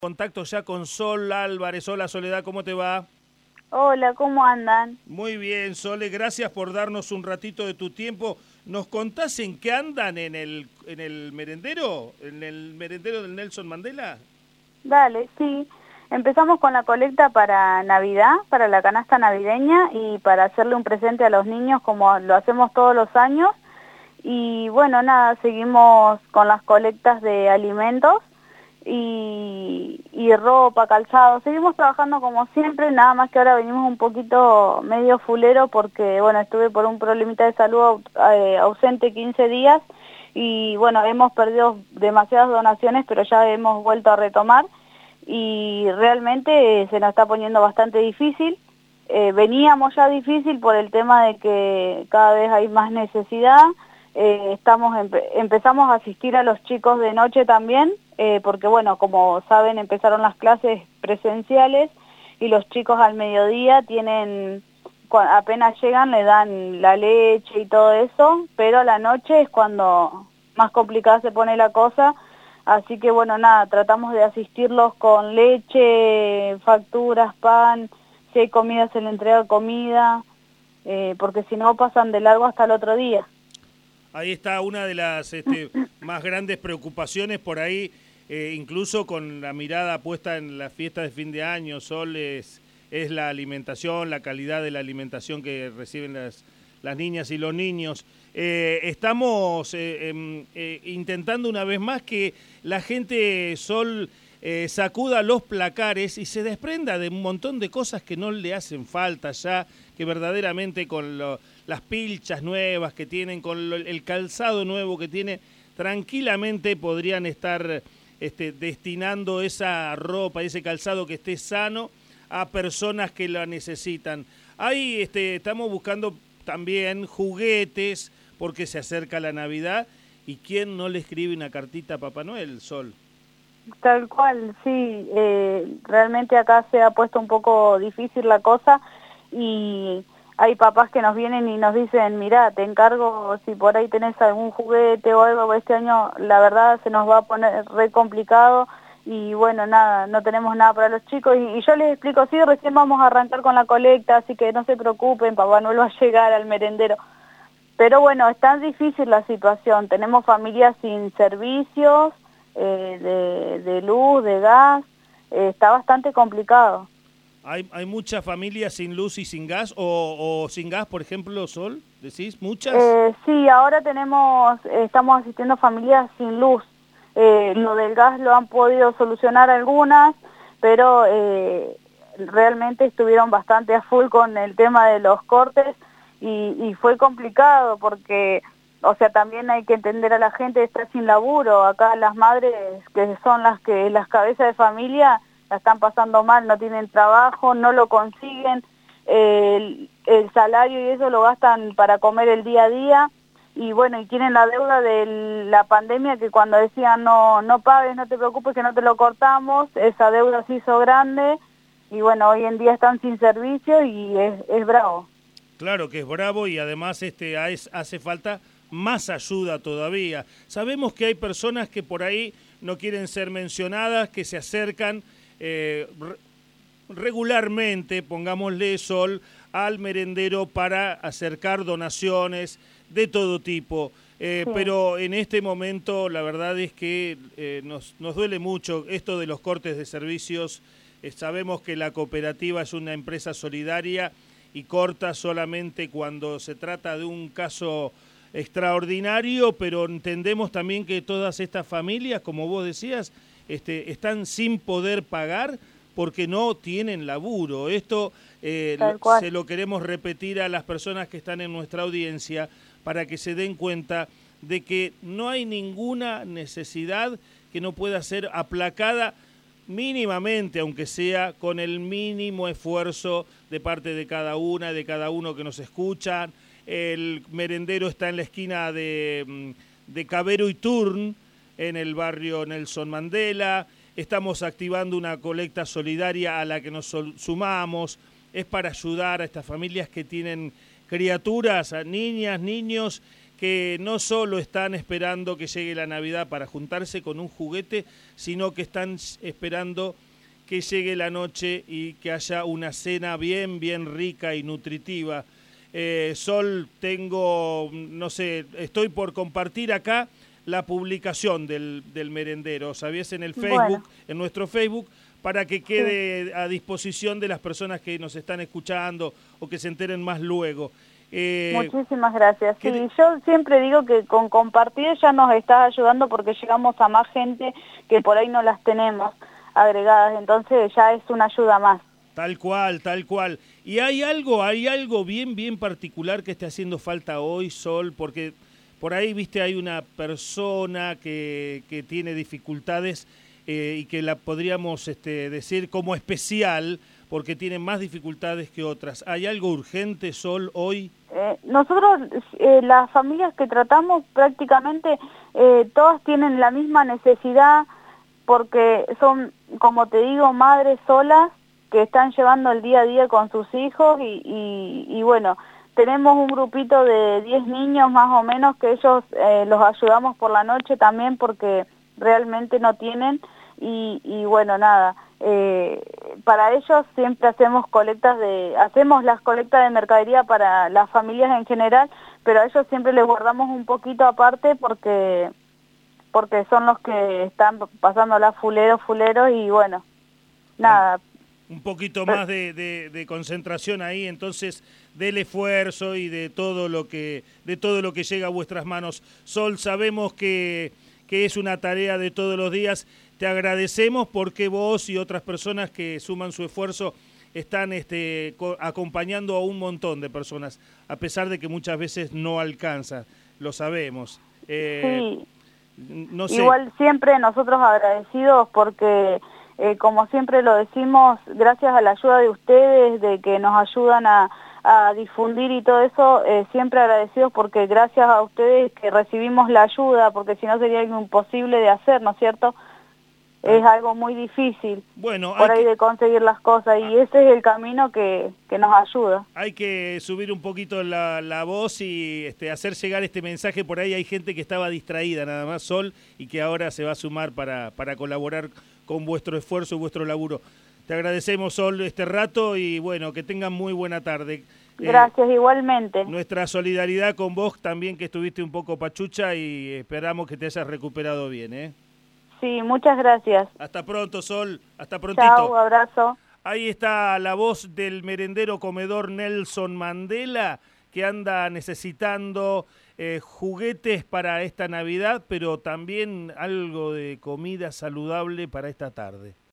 Contacto ya con Sol Álvarez. Hola Soledad, ¿cómo te va? Hola, ¿cómo andan? Muy bien, Sole, gracias por darnos un ratito de tu tiempo. ¿Nos contás en qué andan en el merendero? ¿En el merendero del Nelson Mandela? Dale, sí. Empezamos con la colecta para Navidad, para la canasta navideña y para hacerle un presente a los niños como lo hacemos todos los años. Y bueno, nada, seguimos con las colectas de alimentos y ropa, calzado. Seguimos trabajando como siempre, nada más que ahora venimos un poquito medio fulero porque, bueno, estuve por un problemita de salud ausente 15 días y, bueno, hemos perdido demasiadas donaciones, pero ya hemos vuelto a retomar y realmente se nos está poniendo bastante difícil. Veníamos ya difícil por el tema de que cada vez hay más necesidad. Empezamos a asistir a los chicos de noche también, porque bueno, como saben, empezaron las clases presenciales y los chicos al mediodía apenas llegan le dan la leche y todo eso, pero a la noche es cuando más complicada se pone la cosa, así que bueno, nada, tratamos de asistirlos con leche, facturas, pan, si hay comida se le entrega comida, porque si no pasan de largo hasta el otro día. Ahí está una de las más grandes preocupaciones por ahí, incluso con la mirada puesta en la fiesta de fin de año, Sol, es la alimentación, la calidad de la alimentación que reciben las niñas y los niños. Estamos intentando una vez más que la gente, Sol, sacuda los placares y se desprenda de un montón de cosas que no le hacen falta ya, que verdaderamente con las pilchas nuevas que tienen, con el calzado nuevo que tiene, tranquilamente podrían estar destinando esa ropa, ese calzado que esté sano a personas que la necesitan. Ahí estamos buscando también juguetes porque se acerca la Navidad y ¿quién no le escribe una cartita a Papá Noel, Sol? Tal cual, sí, realmente acá se ha puesto un poco difícil la cosa y hay papás que nos vienen y nos dicen, mirá, te encargo si por ahí tenés algún juguete o algo, este año la verdad se nos va a poner re complicado y bueno, nada, no tenemos nada para los chicos y yo les explico, sí, recién vamos a arrancar con la colecta, así que no se preocupen, Papá Noel va a llegar al merendero. Pero bueno, es tan difícil la situación, tenemos familias sin servicios, de luz, de gas, está bastante complicado. ¿Hay muchas familias sin luz y sin gas o sin gas, por ejemplo, Sol? ¿Decís muchas? Sí, ahora estamos asistiendo a familias sin luz. Lo del gas lo han podido solucionar algunas, pero realmente estuvieron bastante a full con el tema de los cortes y fue complicado porque, o sea, también hay que entender a la gente que está sin laburo. Acá las madres, que son las cabezas de familia, la están pasando mal, no tienen trabajo, no lo consiguen, el salario y eso lo gastan para comer el día a día y bueno, y tienen la deuda de la pandemia que cuando decían no pagues, no te preocupes que no te lo cortamos, esa deuda se hizo grande y bueno, hoy en día están sin servicio y es bravo. Claro que es bravo y además hace falta más ayuda todavía. Sabemos que hay personas que por ahí no quieren ser mencionadas, que se acercan regularmente, pongámosle, Sol, al merendero para acercar donaciones de todo tipo. Sí, Pero en este momento la verdad es que nos duele mucho esto de los cortes de servicios. Sabemos que la cooperativa es una empresa solidaria y corta solamente cuando se trata de un caso extraordinario, pero entendemos también que todas estas familias, como vos decías, están sin poder pagar porque no tienen laburo. Esto tal cual. se lo queremos repetir a las personas que están en nuestra audiencia para que se den cuenta de que no hay ninguna necesidad que no pueda ser aplacada mínimamente, aunque sea con el mínimo esfuerzo de parte de cada una, de cada uno que nos escucha. El merendero está en la esquina de Cavero y Turn, en el barrio Nelson Mandela. Estamos activando una colecta solidaria a la que nos sumamos. Es para ayudar a estas familias que tienen criaturas, a niñas, niños, que no solo están esperando que llegue la Navidad para juntarse con un juguete, sino que están esperando que llegue la noche y que haya una cena bien rica y nutritiva. Sol, no sé, estoy por compartir acá la publicación del merendero, ¿sabías? En el Facebook, en nuestro Facebook, para que quede a disposición de las personas que nos están escuchando o que se enteren más luego. Muchísimas gracias. Sí, yo siempre digo que con compartir ya nos está ayudando porque llegamos a más gente que por ahí no las tenemos agregadas, entonces ya es una ayuda más. Tal cual, tal cual. Y hay algo bien particular que esté haciendo falta hoy, Sol, porque por ahí, viste, hay una persona que tiene dificultades y que la podríamos decir como especial, porque tiene más dificultades que otras. ¿Hay algo urgente, Sol, hoy? Nosotros, las familias que tratamos, prácticamente todas tienen la misma necesidad, porque son, como te digo, madres solas que están llevando el día a día con sus hijos y bueno, tenemos un grupito de 10 niños más o menos que ellos los ayudamos por la noche también porque realmente no tienen y bueno, nada, para ellos siempre hacemos las colectas de mercadería para las familias en general, pero a ellos siempre les guardamos un poquito aparte porque son los que están pasando la fuleros y bueno, nada. Un poquito más de concentración ahí, entonces, del esfuerzo y de todo lo que llega a vuestras manos. Sol, sabemos que es una tarea de todos los días. Te agradecemos porque vos y otras personas que suman su esfuerzo están acompañando a un montón de personas, a pesar de que muchas veces no alcanza, lo sabemos. Sí. No sé. Igual siempre nosotros agradecidos porque, como siempre lo decimos, gracias a la ayuda de ustedes, de que nos ayudan a difundir y todo eso, siempre agradecidos porque gracias a ustedes que recibimos la ayuda, porque si no sería algo imposible de hacer, ¿no es cierto? Es algo muy difícil por ahí de conseguir las cosas y ese es el camino que nos ayuda. Hay que subir un poquito la voz y hacer llegar este mensaje. Por ahí hay gente que estaba distraída nada más, Sol, y que ahora se va a sumar para colaborar con vuestro esfuerzo y vuestro laburo. Te agradecemos, Sol, este rato y bueno, que tengan muy buena tarde. Gracias, igualmente. Nuestra solidaridad con vos también, que estuviste un poco pachucha y esperamos que te hayas recuperado bien, ¿eh? Sí, muchas gracias. Hasta pronto, Sol. Hasta prontito. Chao, abrazo. Ahí está la voz del merendero comedor Nelson Mandela, que anda necesitando juguetes para esta Navidad, pero también algo de comida saludable para esta tarde.